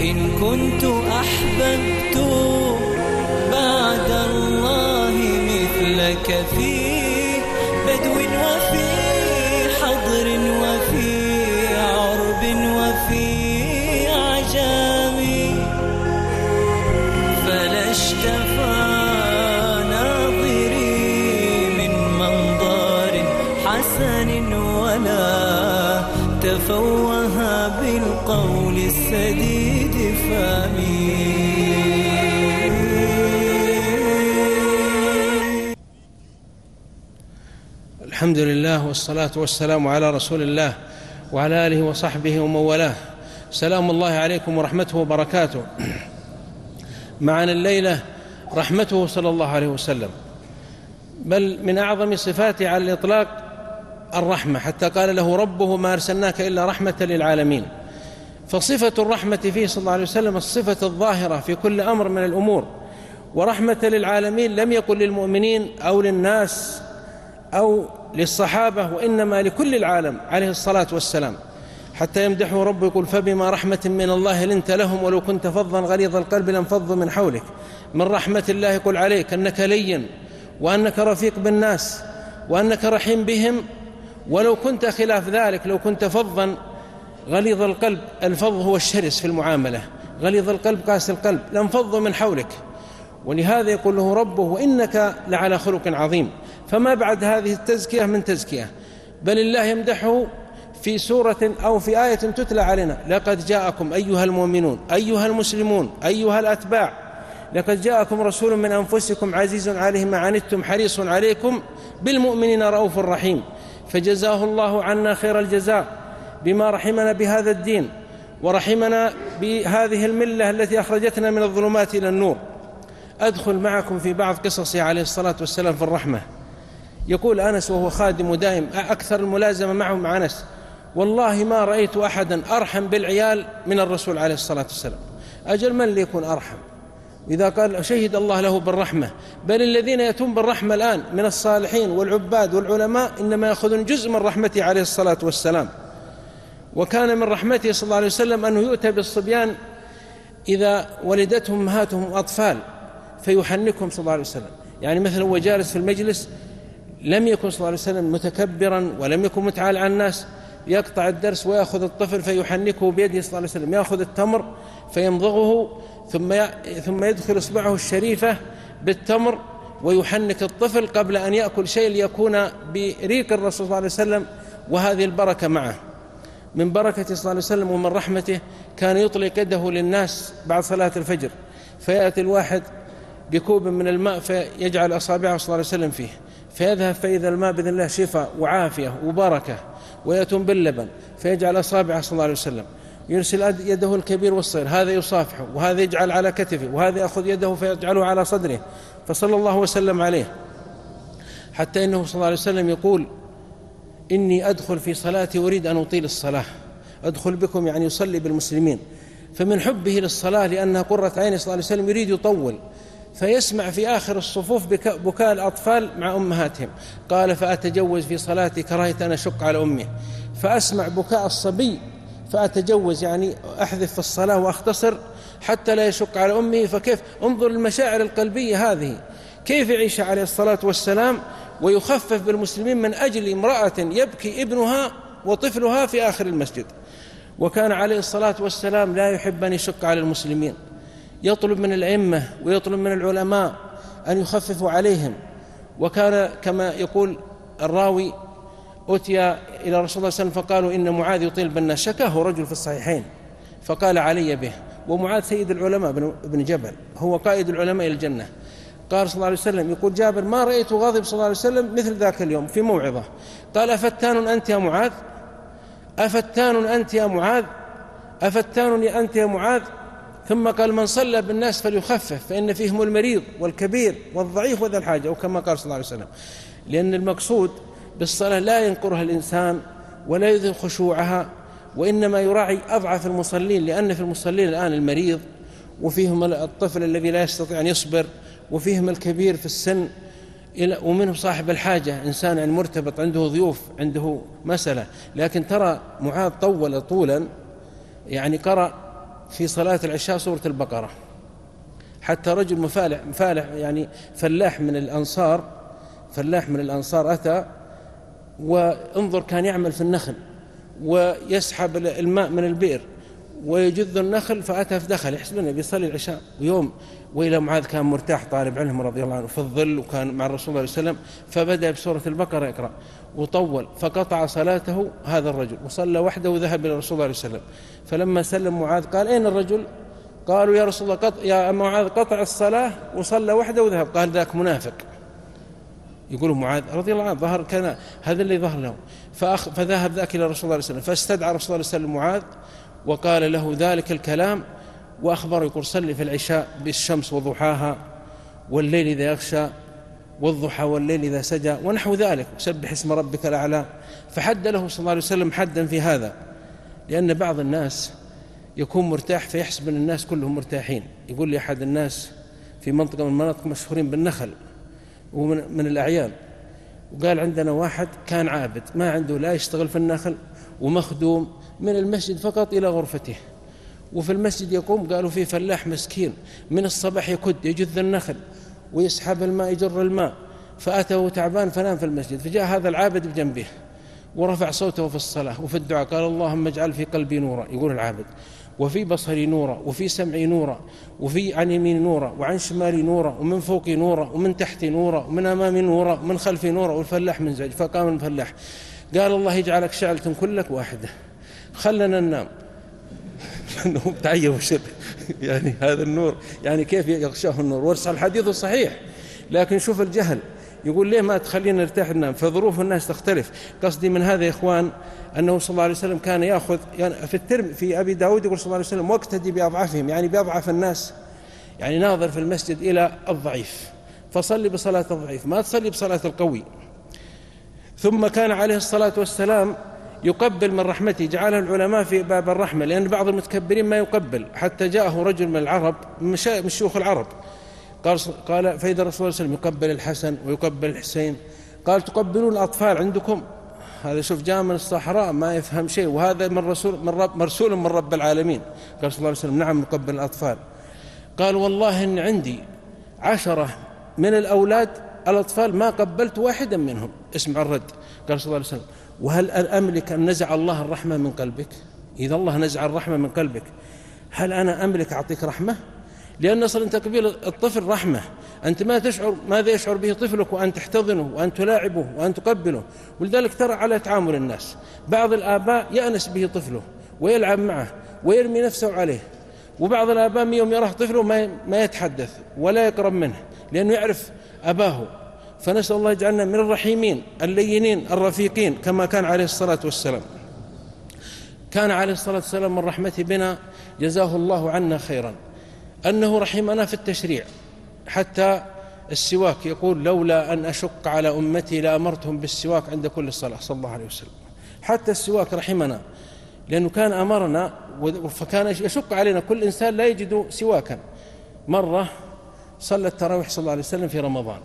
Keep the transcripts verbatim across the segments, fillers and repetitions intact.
إن كنت أحببت بعد الله مثلك في بدو وفي حضر وفي عرب وفي عجام، فلا اشتفى ناظري من منظر حسن ولا تفوه بالقول السديد فامي. الحمد لله والصلاة والسلام على رسول الله وعلى آله وصحبه ومن والاه. سلام الله عليكم ورحمته وبركاته. معنا الليلة رحمته صلى الله عليه وسلم، بل من أعظم صفاته على الإطلاق الرحمة، حتى قال له ربه ما أرسلناك إلا رحمة للعالمين. فصفة الرحمة فيه صلى الله عليه وسلم الصفة الظاهرة في كل أمر من الأمور، ورحمة للعالمين لم يكن للمؤمنين أو للناس أو للصحابة، وإنما لكل العالم عليه الصلاة والسلام، حتى يمدحه ربه يقول فبما رحمة من الله لنت لهم ولو كنت فظا غليظ القلب لانفضوا من حولك. من رحمة الله يقول عليك أنك لين، وأنك رفيق بالناس، وأنك رحيم بهم، ولو كنت خلاف ذلك، لو كنت فظا غليظ القلب، الفظ هو الشرس في المعاملة، غليظ القلب قاسي القلب، لانفضوا من حولك. ولهذا يقول له ربه وإنك لعلى خلق عظيم. فما بعد هذه التزكية من تزكية، بل الله يمدحه في سورة أو في آية تتلى علينا: لقد جاءكم أيها المؤمنون أيها المسلمون أيها الأتباع لقد جاءكم رسول من أنفسكم عزيز عليه ما عنتم حريص عليكم بالمؤمنين رؤوف رحيم. فجزاه الله عنا خير الجزاء بما رحمنا بهذا الدين ورحمنا بهذه الملة التي أخرجتنا من الظلمات إلى النور. أدخل معكم في بعض قصصه عليه الصلاة والسلام في الرحمة. يقول أنس وهو خادم دائم أكثر الملازمة معه مع أنس: والله ما رأيت أحدا أرحم بالعيال من الرسول عليه الصلاة والسلام. أجل من اللي يكون أرحم؟ إذا قال شهد الله له بالرحمة، بل الذين يأتون بالرحمة الآن من الصالحين والعباد والعلماء إنما يأخذون جزء من رحمته عليه الصلاة والسلام. وكان من رحمته صلى الله عليه وسلم أنه يؤتى بالصبيان إذا ولدتهم أمهاتهم أطفال فيحنكهم صلى الله عليه وسلم. يعني مثلا هو جالس في المجلس لم يكن صلى الله عليه وسلم متكبرا ولم يكن متعال على الناس، يقطع الدرس ويأخذ الطفل فيحنكه بيده صلى الله عليه وسلم، يأخذ التمر فيمضغه ثم ثم يدخل إصبعه الشريفة بالتمر ويحنك الطفل قبل أن يأكل شيء ليكون بريق الرسول صلى الله عليه وسلم وهذه البركة معه. من بركة صلى الله عليه وسلم ومن رحمته كان يطلق يده للناس بعد صلاة الفجر، فيأتي الواحد بكوب من الماء فيجعل أصابعه صلى الله عليه وسلم فيه، فيذهب فإذا الماء بإذن الله شفاء وعافية وبركة. ويأتون باللبن فيجعل أصابعه صلى الله عليه وسلم، يرسل يده الكبير والصغير، هذا يصافحه وهذا يجعل على كتفه وهذا يأخذ يده فيجعله على صدره، فصلى الله وسلم عليه. حتى إنه صلى الله عليه وسلم يقول: إني أدخل في صلاتي أريد أن أطيل الصلاة، أدخل بكم يعني يصلي بالمسلمين. فمن حبه للصلاة لأنها قرة عينه صلى الله عليه وسلم يريد يطول، فيسمع في آخر الصفوف بكاء الأطفال مع أمهاتهم. قال: فأتجوز في صلاتي كراهة أن أشق على أمه، فأسمع بكاء الصبي فأتجوز يعني أحذف في الصلاة وأختصر حتى لا يشق على أمه. فكيف انظر المشاعر القلبية هذه، كيف يعيش عليه الصلاة والسلام ويخفف بالمسلمين من أجل امرأة يبكي ابنها وطفلها في آخر المسجد. وكان عليه الصلاة والسلام لا يحب أن يشق على المسلمين، يطلب من الأئمة ويطلب من العلماء أن يخففوا عليهم. وكان كما يقول الراوي: أتي إلى رسول الله صلى الله عليه وسلم فقالوا إن معاذ يطيل بالناس، شكاه رجل في الصحيحين فقال علي به. ومعاذ سيد العلماء بن جبل، هو قائد العلماء إلى الجنة. قال صلى الله عليه وسلم، يقول جابر: ما رأيت غاضب صلى الله عليه وسلم مثل ذاك اليوم في موعظة. قال: أفتان أنت يا معاذ؟ أفتان أنت يا معاذ؟ أفتان أنت يا معاذ؟ ثم قال: من صلى بالناس فليخفف فإن فيهم المريض والكبير والضعيف وذا الحاجة، أو كما قال صلى الله عليه وسلم. لأن المقصود بالصلاة لا ينقرها الإنسان ولا يذهب خشوعها، وإنما يراعي أضعف المصلين، لأن في المصلين الآن المريض، وفيهم الطفل الذي لا يستطيع أن يصبر، وفيهم الكبير في السن، ومنهم صاحب الحاجة، إنسان يعني مرتبط عنده ضيوف عنده مسألة. لكن ترى معاذ طول طولا، يعني قرأ في صلاة العشاء سورة البقرة، حتى رجل مفالح مفالح يعني فلاح من الأنصار فلاح من الأنصار أتى وانظر كان يعمل في النخل ويسحب الماء من البئر ويجذ النخل، فأتى فدخل يحسب أنه بيصلي العشاء. ويوم وإلى معاذ كان مرتاح طالب علم رضي الله عنه في الظل وكان مع الرسول صلى الله عليه وسلم، فبدأ بسورة البقرة يقرأ وطول، فقطع صلاته هذا الرجل وصلى وحده وذهب إلى الرسول صلى الله عليه وسلم. فلما سلم معاذ قال أين الرجل؟ قالوا يا رسول الله قط... يا معاذ قطع الصلاة وصلى وحده وذهب. قال ذاك منافق. يقول معاذ رضي الله عنه ظهر كان هذا اللي ظهر له، فأخ... فذهب ذاك إلى الرسول صلى الله عليه وسلم، فاستدعى الرسول صلى الله عليه وسلم معاذ وقال له ذلك الكلام، وأخبره يقول صلي في العشاء بالشمس وضحاها والليل إذا يغشى والضحى والليل إذا سجى ونحو ذلك، وسبح اسم ربك الأعلى. فحد له صلى الله عليه وسلم حدا في هذا، لأن بعض الناس يكون مرتاح فيحسب أن الناس كلهم مرتاحين. يقول لي أحد الناس في منطقة من المناطق مشهورين بالنخل ومن من الأعيان، وقال عندنا واحد كان عابد ما عنده لا يشتغل في النخل ومخدوم من المسجد فقط إلى غرفته، وفي المسجد يقوم قالوا فيه فلاح مسكين من الصباح يكد يجذ النخل ويسحب الماء يجر الماء، فأتى تعبان فنام في المسجد. فجاء هذا العابد بجنبه ورفع صوته في الصلاة وفي الدعاء قال اللهم اجعل في قلبي نورا، يقول العابد، وفي بصري نورا، وفي سمعي نورا، وفي عن يميني نورا، وعن شمالي نورا، ومن فوقي نورا، ومن تحتي نورا، ومن أمامي نورا، ومن خلفي نورا. والفلاح منزعج، فقام الفلاح قال الله يجعلك شعلة كلك واحدة، خلنا ننام. لأنه تعيب الشر يعني هذا النور يعني كيف يغشاه النور؟ ورسى الحديث صحيح، لكن شوف الجهل. يقول ليه ما تخلينا نرتاح ننام؟ فظروف الناس تختلف. قصدي من هذا يا إخوان أنه صلى الله عليه وسلم كان يأخذ يعني في الترم في أبي داود يقول صلى الله عليه وسلم واقتدي بأضعافهم، يعني بأضعف الناس، يعني ناظر في المسجد إلى الضعيف فصلي بصلاة الضعيف، ما تصلي بصلاة القوي. ثم كان عليه الصلاة والسلام يقبل من رحمته، جعلها العلماء في باب الرحمة، لأن بعض المتكبرين ما يقبل. حتى جاءه رجل من العرب من شيوخ العرب قال قال فإذا الرسول صلى الله عليه وسلم يقبل الحسن ويقبل الحسين، قال تقبلون الأطفال عندكم؟ هذا شوف جاء من الصحراء ما يفهم شيء، وهذا من رسول من رب مرسول من رب العالمين. قال صلى الله عليه وسلم نعم نقبل الأطفال. قال والله إن عندي عشرة من الأولاد الأطفال ما قبلت واحدا منهم. اسمع الرد. قال صلى الله عليه وسلم وهل أملك أن نزع الله الرحمة من قلبك؟ إذا الله نزع الرحمة من قلبك هل أنا أملك أعطيك رحمة؟ لأن أصلا تقبيل الطفل رحمة، أنت ما تشعر ماذا يشعر به طفلك وأن تحتضنه وأن تلاعبه وأن تقبله. ولذلك ترى على تعامل الناس بعض الآباء يأنس به طفله ويلعب معه ويرمي نفسه عليه، وبعض الآباء يوم يراه طفله ما يتحدث ولا يقرب منه لأنه يعرف أباه. فنسأل الله يجعلنا من الرحيمين اللينين الرفيقين كما كان عليه الصلاة والسلام. كان عليه الصلاة والسلام من رحمته بنا جزاه الله عنا خيرا أنه رحمنا في التشريع، حتى السواك يقول لولا أن أشق على أمتي لأمرتهم بالسواك عند كل صلاة صلى الله عليه وسلم. حتى السواك رحمنا لأنه كان أمرنا، فكان يشق علينا كل إنسان لا يجد سواكا. مرة صلى التراويح صلى الله عليه وسلم في رمضان،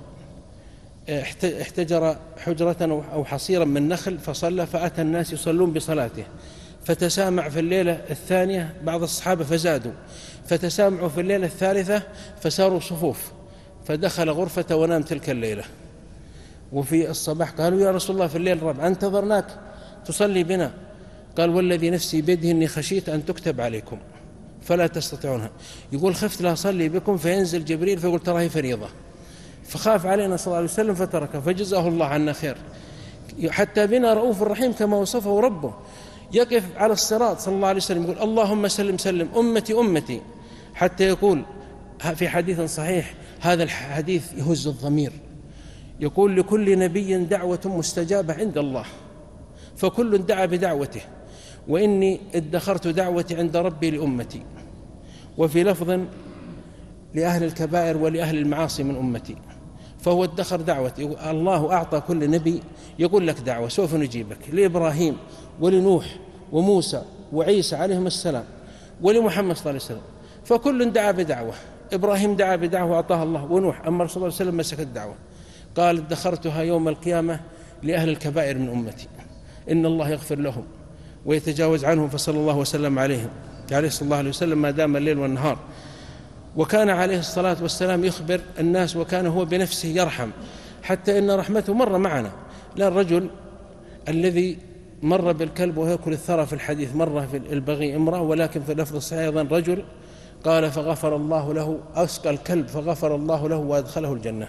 احتجر حجرة أو حصيرا من نخل فصلى، فأتى الناس يصلون بصلاته، فتسامع في الليلة الثانية بعض الصحابة فزادوا، فتسامعوا في الليلة الثالثة فساروا صفوف، فدخل غرفة ونام تلك الليلة. وفي الصباح قالوا يا رسول الله في الليل الرابع انتظرناك تصلي بنا، قال والذي نفسي بيده إني خشيت أن تكتب عليكم فلا تستطيعونها. يقول خفت لا أصلي بكم فينزل جبريل فيقول ترى هي فريضة، فخاف علينا صلى الله عليه وسلم فتركه، فجزاه الله عنا خير. حتى بنا رؤوف الرحيم كما وصفه ربه، يقف على الصراط صلى الله عليه وسلم يقول اللهم سلم سلم أمتي أمتي، حتى يقول في حديث صحيح، هذا الحديث يهز الضمير، يقول لكل نبي دعوة مستجابة عند الله فكل دعا بدعوته، وإني ادخرت دعوتي عند ربي لأمتي. وفي لفظ لأهل الكبائر ولأهل المعاصي من أمتي، فهو ادخر دعوتي. الله أعطى كل نبي يقول لك دعوة سوف نجيبك، لإبراهيم ولنوح وموسى وعيسى عليهم السلام ولمحمد صلى الله عليه وسلم، فكل دعا بدعوة. إبراهيم دعا بدعوة أعطاها الله، ونوح، أما صلى الله عليه وسلم مسك الدعوة قال ادخرتها يوم القيامة لأهل الكبائر من أمتي، إن الله يغفر لهم ويتجاوز عنهم فصلى الله وسلم عليهم. عليه صلى الله عليه وسلم ما دام الليل والنهار. وكان عليه الصلاة والسلام يخبر الناس وكان هو بنفسه يرحم، حتى إن رحمته مر معنا. لا الرجل الذي مر بالكلب ويأكل الثرى في الحديث، مرة في البغي امرأة، ولكن في اللفظ الصحيح أيضا رجل قال فغفر الله له، أسقى الكلب فغفر الله له وأدخله الجنة.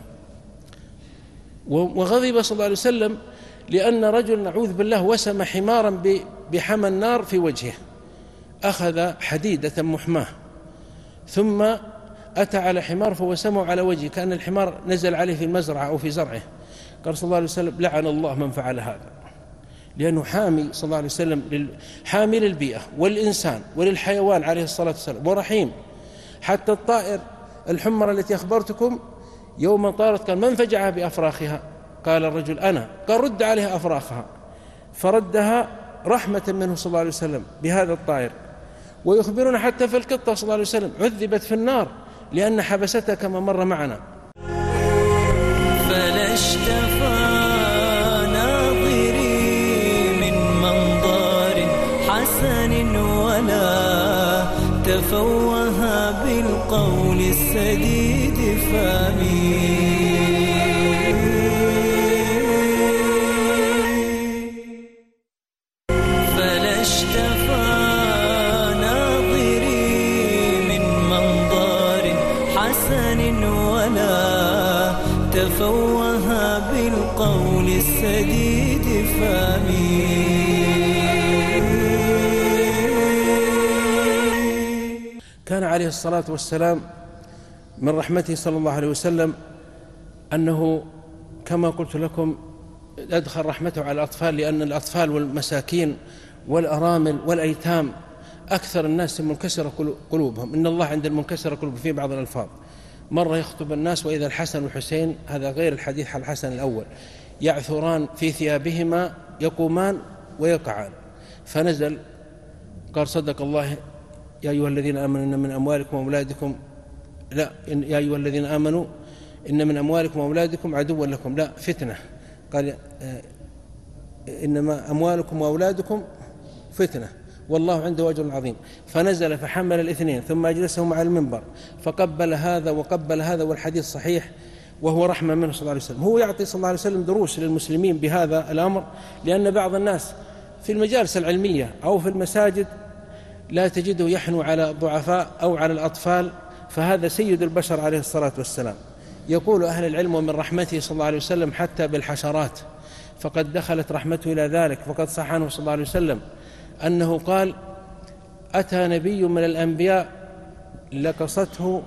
وغضب صلى الله عليه وسلم لأن رجل نعوذ بالله وسم حمارا بحمى النار في وجهه، أخذ حديدة محماه ثم أتى على حمار فوسمه على وجهه كأن الحمار نزل عليه في المزرعة أو في زرعه. قال صلى الله عليه وسلم لعن الله من فعل هذا، لأنه حامي صلى الله عليه وسلم، حامي للبيئة والإنسان وللحيوان عليه الصلاة والسلام، ورحيم. حتى الطائر الحمر التي أخبرتكم يوم طارت قال من فجعها بأفراخها؟ قال الرجل أنا. قال رد عليها أفراخها، فردها رحمة منه صلى الله عليه وسلم بهذا الطائر. ويخبرنا حتى في القطة صلى الله عليه وسلم عذبت في النار لأن حبستها كما مر معنا. فلا اشتفى ناظري من منظر حسن ولا تفوه بالقول السديد فامي. فلا اشتفى ناظري من منظر حسن ولا تفوه بالقول السديد فامي. كان عليه الصلاة والسلام من رحمته صلى الله عليه وسلم أنه كما قلت لكم أدخل رحمته على الأطفال، لأن الأطفال والمساكين والأرامل والأيتام أكثر الناس منكسر قلوبهم. إن الله عند المنكسر قلوب في بعض الألفاظ. مرة يخطب الناس وإذا الحسن والحسين، هذا غير الحديث عن الحسن الأول، يعثران في ثيابهما يقومان ويقعان، فنزل قال صدق الله يا أيها الذين آمنوا إن من أموالكم وأولادكم لا إن يا أيها الذين آمنوا إن من أموالكم وأولادكم عدوا لكم لا فتنة، قال إنما أموالكم وأولادكم فتنة والله عنده أجر عظيم. فنزل فحمل الاثنين ثم أجلسهم على المنبر فقبل هذا وقبل هذا، والحديث صحيح، وهو رحمة منه صلى الله عليه وسلم. هو يعطي صلى الله عليه وسلم دروس للمسلمين بهذا الأمر، لأن بعض الناس في المجالس العلمية أو في المساجد لا تجده يحنو على الضعفاء أو على الأطفال، فهذا سيد البشر عليه الصلاة والسلام. يقول أهل العلم ومن رحمته صلى الله عليه وسلم حتى بالحشرات، فقد دخلت رحمته إلى ذلك. فقد صح عنه صلى الله عليه وسلم أنه قال أتى نبي من الأنبياء لقصته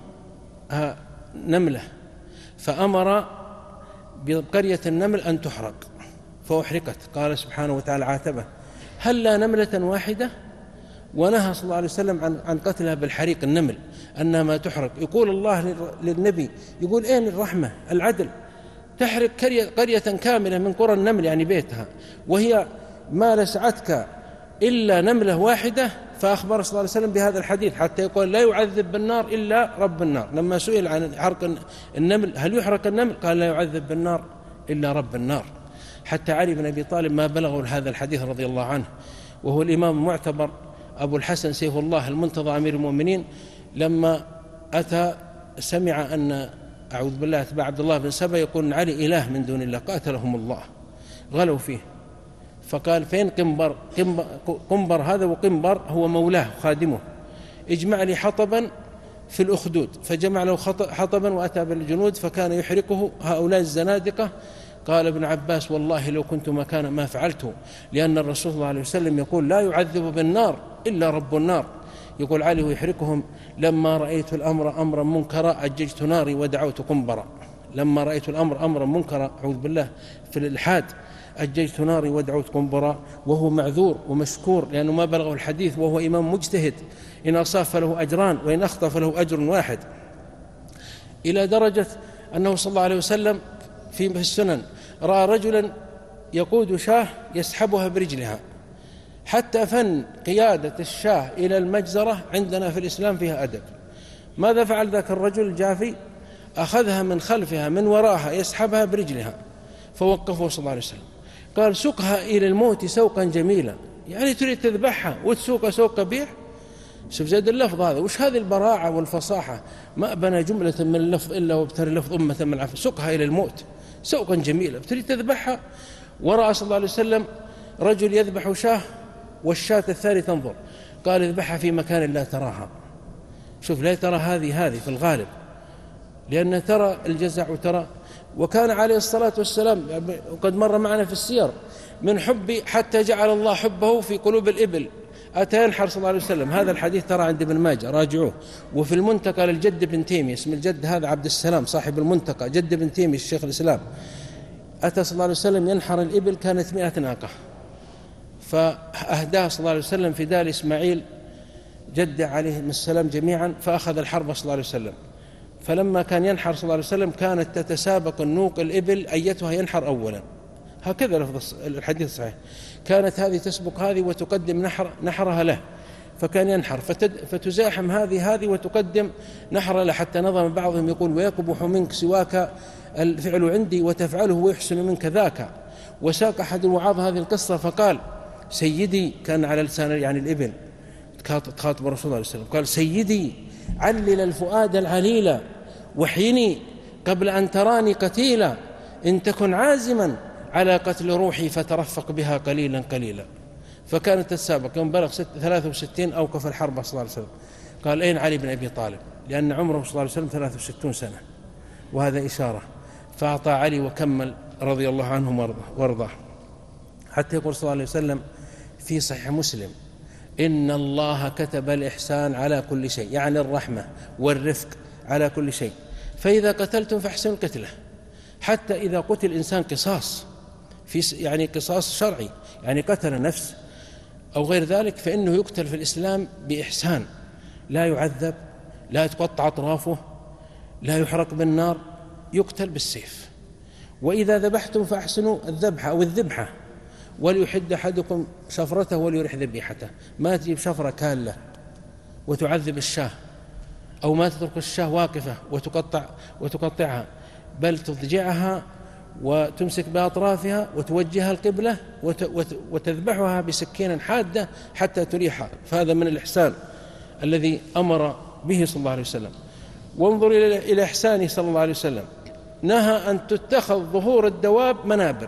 نملة فأمر بقرية النمل أن تحرق فأحرقت، قال سبحانه وتعالى عاتبه هل لا نملة واحدة؟ ونهى صلى الله عليه وسلم عن عن قتلها بالحريق النمل أنها ما تحرق. يقول الله للنبي يقول أين الرحمة العدل؟ تحرق قرية كاملة من قرى النمل يعني بيتها، وهي ما لسعتك إلا نملة واحدة. فأخبر صلى الله عليه وسلم بهذا الحديث حتى يقول لا يعذب بالنار إلا رب النار. لما سئل عن حرق النمل هل يحرق النمل قال لا يعذب بالنار إلا رب النار. حتى علي بن أبي طالب ما بلغه هذا الحديث رضي الله عنه، وهو الإمام المعتبر أبو الحسن سيف الله المنتظر أمير المؤمنين، لما أتى سمع أن أعوذ بالله أتباع عبد الله بن سبأ يقول علي إله من دون الله قاتلهم الله، غلوا فيه. فقال فين قنبر؟ قنبر هذا، وقنبر هو مولاه خادمه، اجمع لي حطبا في الأخدود. فجمع له حطبا وأتى بالجنود فكان يحرقه هؤلاء الزنادقة. قال ابن عباس والله لو كنت مكانا ما فعلته، لأن الرسول صلى الله عليه وسلم يقول لا يعذب بالنار إلا رب النار. يقول علي ويحرقهم لما رأيت الأمر أمرا منكرا أججت ناري ودعوت قنبرا. لما رأيت الأمر أمرا منكرا أعوذ بالله في الإلحاد أججت ناري ودعوت قنبرا. وهو معذور ومشكور لأنه ما بلغه الحديث، وهو إمام مجتهد، إن أصاب فله أجران وإن أخطأ فله أجر واحد. إلى درجة أنه صلى الله عليه وسلم في السنن رأى رجلا يقود شاه يسحبها برجلها، حتى فن قيادة الشاه إلى المجزرة عندنا في الإسلام فيها أدب. ماذا فعل ذاك الرجل الجافي؟ أخذها من خلفها من وراها يسحبها برجلها، فوقفه صلى الله عليه وسلم قال سقها إلى الموت سوقا جميلا، يعني تريد تذبحها وتسوق سوق قبيح؟ شوف زاد اللفظ هذا، وش هذه البراعة والفصاحة؟ ما بنى جملة من اللفظ إلا وابتري اللفظ أمة من العفو، سقها إلى الموت سوقا جميلا، تريد تذبحها. ورأى صلى الله عليه وسلم رجل يذبح شاه والشاة الثانية تنظر، قال اذبحها في مكان لا تراها. شوف لا ترى هذه هذه في الغالب، لأن ترى الجزع وترى. وكان عليه الصلاة والسلام وقد مر معنا في السير من حب حتى جعل الله حبه في قلوب الإبل، أتى ينحر صلى الله عليه وسلم. هذا الحديث ترى عند ابن ماجه، راجعوه. وفي المنتقى للجد بن تيمية، اسم الجد هذا عبد السلام صاحب المنتقى، جد بن تيمية الشيخ الإسلام، أتى صلى الله عليه وسلم ينحر الإبل، كانت مئة ناقة، فأهداه صلى الله عليه وسلم فداء إسماعيل جد عليهم السلام جميعا، فأخذ الحرب صلى الله عليه وسلم. فلما كان ينحر صلى الله عليه وسلم كانت تتسابق النوق الإبل أيتها ينحر أولا، هكذا لفظ الحديث الصحيح. كانت هذه تسبق هذه وتقدم نحر نحرها له، فكان ينحر فتزاحم هذه هذه وتقدم نحر له، حتى نظم بعضهم يقول ويقبح منك سواك الفعل عندي وتفعله ويحسن منك ذاك. وساق أحد الوعاظ هذه القصة فقال سيدي، كان على لسان يعني الإبل تخاطب الرسول صلى الله عليه وسلم، قال سيدي علل الفؤاد العليل وحيني قبل أن تراني قتيلا، إن تكن عازما على قتل روحي فترفق بها قليلا قليلا. فكانت تتسابق، يوم بلغ ثلاثة وستين أوقف الحرب صلى الله عليه وسلم. قال أين علي بن أبي طالب؟ لأن عمره صلى الله عليه وسلم ثلاثة وستون سنة، وهذا إشارة. فأعطى علي وكمل رضي الله عنه وارضاه، حتى يقول صلى الله عليه وسلم في صحيح مسلم إن الله كتب الإحسان على كل شيء، يعني الرحمة والرفق على كل شيء، فإذا قتلتم فاحسنوا القتلة. حتى إذا قتل إنسان قصاص في يعني قصاص شرعي، يعني قتل نفس أو غير ذلك، فإنه يقتل في الإسلام بإحسان، لا يعذب، لا تقطع أطرافه، لا يحرق بالنار، يقتل بالسيف. وإذا ذبحتم فأحسنوا الذبحة أو الذبحة، وليحد أحدكم شفرته وليرح ذبيحته. ما تجيب شفرة كالة وتعذب الشاه، أو ما تترك الشاه واقفة وتقطع وتقطعها، بل تضجعها وتمسك بأطرافها وتوجهها القبلة وتذبحها بسكين حادة حتى تريحها. فهذا من الإحسان الذي أمر به صلى الله عليه وسلم. وانظر إلى إحسانه صلى الله عليه وسلم، نهى أن تتخذ ظهور الدواب منابر،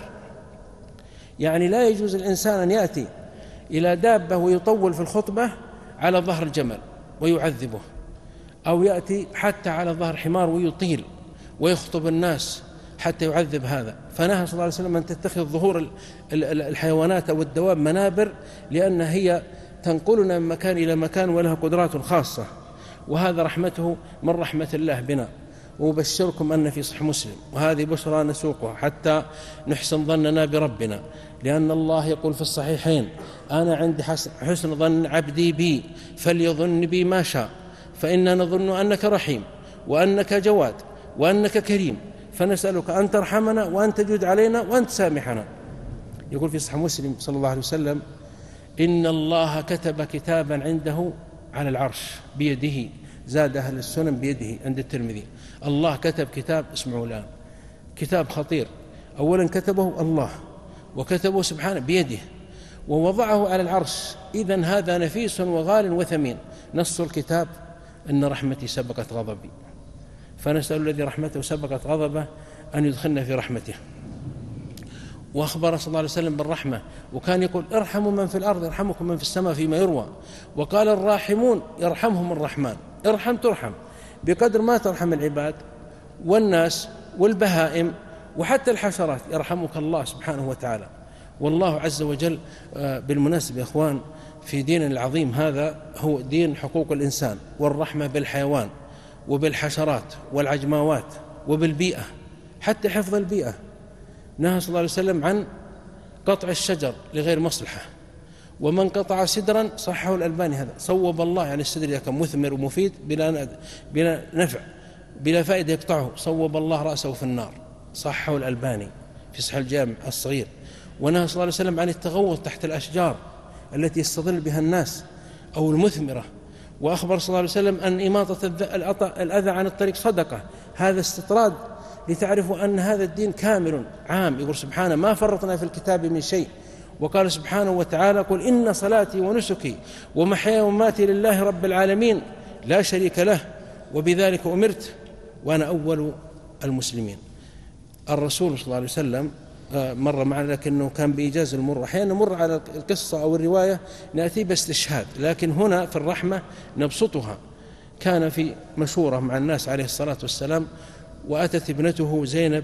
يعني لا يجوز الإنسان أن يأتي إلى دابة ويطول في الخطبة على ظهر الجمل ويعذبه، أو يأتي حتى على ظهر حمار ويطيل ويخطب الناس حتى يعذب هذا. فنهى صلى الله عليه وسلم أن تتخذ ظهور الحيوانات أو الدواب منابر، لأن هي تنقلنا من مكان إلى مكان ولها قدرات خاصة، وهذا رحمته من رحمة الله بنا. وبشركم أن في صحيح مسلم، وهذه بشرى نسوقها حتى نحسن ظننا بربنا، لأن الله يقول في الصحيحين أنا عند حسن ظن عبدي بي فليظن بي ما شاء، فإننا نظن أنك رحيم وأنك جواد وأنك كريم، فنسألك أن ترحمنا وأن تجود علينا وأن تسامحنا. يقول في صحيح مسلم صلى الله عليه وسلم إن الله كتب كتابا عنده على العرش بيده، زاد أهل السنن بيده عند الترمذي. الله كتب كتاب، اسمعوا الآن، كتاب خطير. أولا كتبه الله وكتبه سبحانه بيده ووضعه على العرش، إذن هذا نفيس وغال وثمين. نص الكتاب إن رحمتي سبقت غضبي، فنسأل الذي رحمته سبقت غضبه أن يدخلنا في رحمته. وأخبر صلى الله عليه وسلم بالرحمة، وكان يقول ارحموا من في الأرض يرحمكم من في السماء فيما يروى. وقال الراحمون يرحمهم الرحمن، ارحم ترحم بقدر ما ترحم العباد والناس والبهائم وحتى الحشرات، يرحمك الله سبحانه وتعالى. والله عز وجل بالمناسبة يا إخوان في ديننا العظيم هذا هو دين حقوق الإنسان والرحمة بالحيوان وبالحشرات والعجماوات وبالبيئة، حتى حفظ البيئة. نهى صلى الله عليه وسلم عن قطع الشجر لغير مصلحة، ومن قطع سدرا صحه الألباني هذا صوب الله، يعني السدر إذا كان مثمر ومفيد بلا بلا نفع بلا فائدة يقطعه صوب الله رأسه في النار، صحه الألباني في صحيح الجامع الصغير. ونهى صلى الله عليه وسلم عن التغوط تحت الأشجار التي يستظل بها الناس أو المثمرة. وأخبر صلى الله عليه وسلم أن إماطة الأذى عن الطريق صدقة، هذا استطراد لتعرفوا أن هذا الدين كامل عام. يقول سبحانه ما فرطنا في الكتاب من شيء وقال سبحانه وتعالى: قل إن صلاتي ونسكي ومحياي ومماتي لله رب العالمين لا شريك له وبذلك أمرت وأنا أول المسلمين. الرسول صلى الله عليه وسلم مر معنا، لكنه كان بإيجاز المر. أحيانا نمر على القصة أو الرواية نأتي باستشهاد، لكن هنا في الرحمة نبسطها. كان في مشورة مع الناس عليه الصلاة والسلام، وأتت ابنته زينب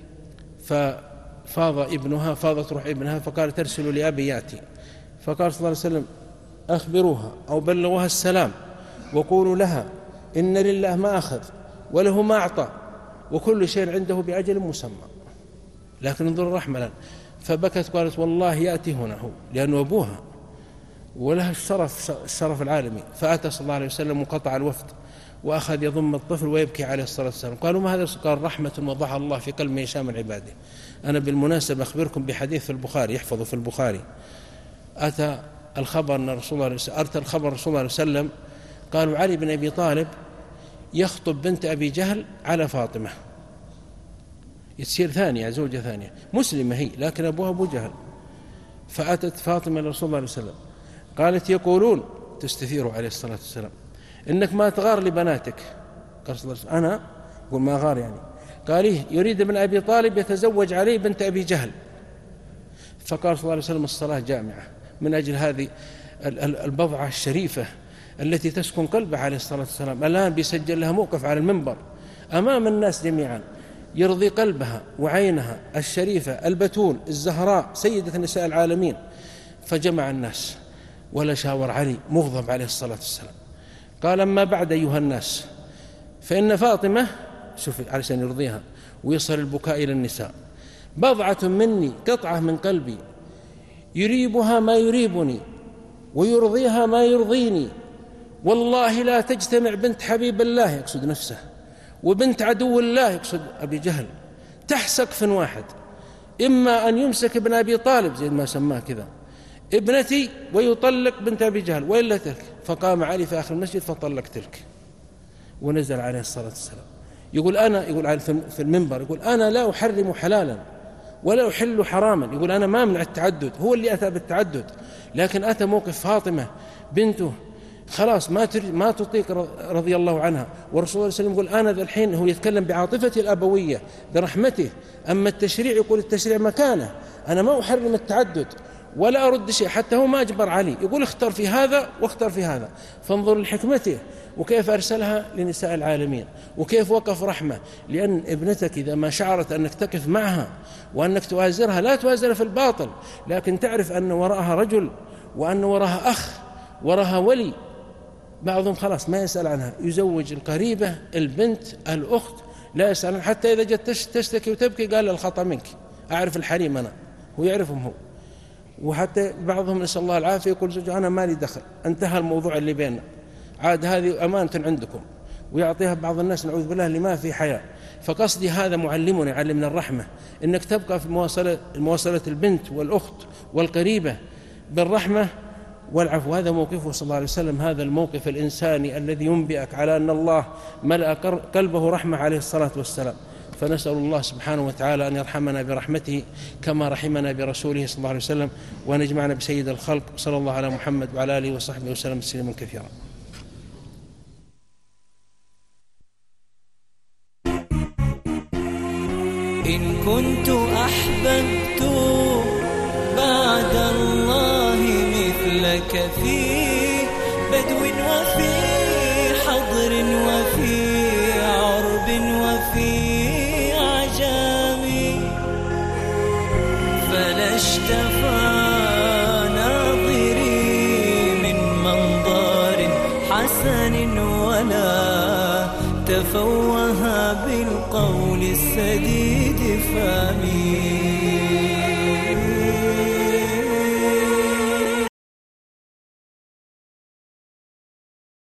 ففاض ابنها فاضت روح ابنها، فقال: ترسل لأبي يأتي. فقال صلى الله عليه وسلم: أخبروها أو بلغوها السلام وقولوا لها إن لله ما أخذ وله ما أعطى وكل شيء عنده بأجل مسمى. لكن انظر الرحمة لنا، فبكت قالت: والله يأتي هنا هو، لأنه أبوها ولها الشرف الشرف العالمي. فأتى صلى الله عليه وسلم وقطع الوفد وأخذ يضم الطفل ويبكي عليه الصلاة والسلام. قالوا: ما هذا؟ قال: رحمة وضعها الله في قلب من يشاء من عباده. أنا بالمناسبة أخبركم بحديث في البخاري، يحفظه في البخاري. أتى الخبر أن رسول الله أرسل الخبر رسول الله عليه وسلم، قالوا: علي بن أبي طالب يخطب بنت أبي جهل على فاطمة، يتصير ثانية، زوجة ثانية، مسلمة هي لكن أبوها أبو جهل. فأتت فاطمة لرسول الله عليه وسلم قالت: يقولون، تستثير عليه الصلاة والسلام، إنك ما تغار لبناتك. قال صلى الله عليه وسلم: أنا؟ يقول: ما غار يعني. قال: إيه، يريد ابن أبي طالب يتزوج عليه بنت أبي جهل. فقال صلى الله عليه وسلم: الصلاة جامعة. من أجل هذه البضعة الشريفة التي تسكن قلبه عليه الصلاة والسلام، الآن بيسجل لها موقف على المنبر أمام الناس جميعا يرضي قلبها وعينها الشريفة البتول الزهراء سيدة نساء العالمين. فجمع الناس ولا شاور علي مغضب عليه الصلاة والسلام. قال: أما بعد أيها الناس، فإن فاطمة، شوف علشان يرضيها ويصل البكاء إلى النساء، بضعة مني، قطعة من قلبي، يريبها ما يريبني ويرضيها ما يرضيني. والله لا تجتمع بنت حبيب الله، يقصد نفسه، وبنت عدو الله، يقصد أبي جهل، تحت سقف واحد، إما أن يمسك ابن أبي طالب زي ما سماه كذا ابنتي ويطلق بنت أبي جهل، وإلا تلك. فقام علي في آخر المسجد فطلق تلك، ونزل عليه الصلاة والسلام يقول: أنا، يقول في المنبر، يقول: أنا لا أحرم حلالا ولا أحل حراما. يقول: أنا ما منع التعدد، هو اللي أتى بالتعدد، لكن أتى موقف فاطمة بنته خلاص ما ما تطيق رضي الله عنها. والرسول صلى الله عليه وسلم يقول: أنا ذا الحين، هو يتكلم بعاطفته الأبوية برحمته. أما التشريع يقول التشريع مكانه، أنا ما أحرم التعدد ولا أرد شيء، حتى هو ما أجبر علي، يقول: اختر في هذا واختر في هذا. فانظر لحكمته وكيف أرسلها لنساء العالمين، وكيف وقف رحمة. لأن ابنتك إذا ما شعرت أنك تقف معها وأنك توازرها، لا توازر في الباطل، لكن تعرف أن وراءها رجل، وأن وراءها أخ، وراءها ولي. بعضهم خلاص ما يسأل عنها، يزوج القريبة البنت الأخت لا يسأل عنها، حتى إذا جت تشتكي وتبكي قال: الخطأ منك، أعرف الحريم أنا، هو يعرفهم هو. وحتى بعضهم نسأل الله العافية يقول زوجه: أنا مالي دخل، انتهى الموضوع اللي بيننا، عاد هذه أمانة عندكم، ويعطيها بعض الناس نعوذ بالله اللي ما في حياة. فقصدي هذا معلمنا يعلمنا الرحمة، إنك تبقى في مواصلة, مواصلة البنت والأخت والقريبة بالرحمة والعفو. هذا موقفه صلى الله عليه وسلم، هذا الموقف الإنساني الذي ينبئك على أن الله ملأ قلبه رحمة عليه الصلاة والسلام. فنسأل الله سبحانه وتعالى أن يرحمنا برحمته كما رحمنا برسوله صلى الله عليه وسلم، وأن يجمعنا بسيد الخلق صلى الله على محمد وعلى آله وصحبه وسلم تسليما كثيرا. إن كنت أحببت بعد الله مثلك في بدو وفي حضر وفي عرب وفي عجام، فلا اشتفى ناظري من منظر حسن ولا تفوه بالقول السديد فا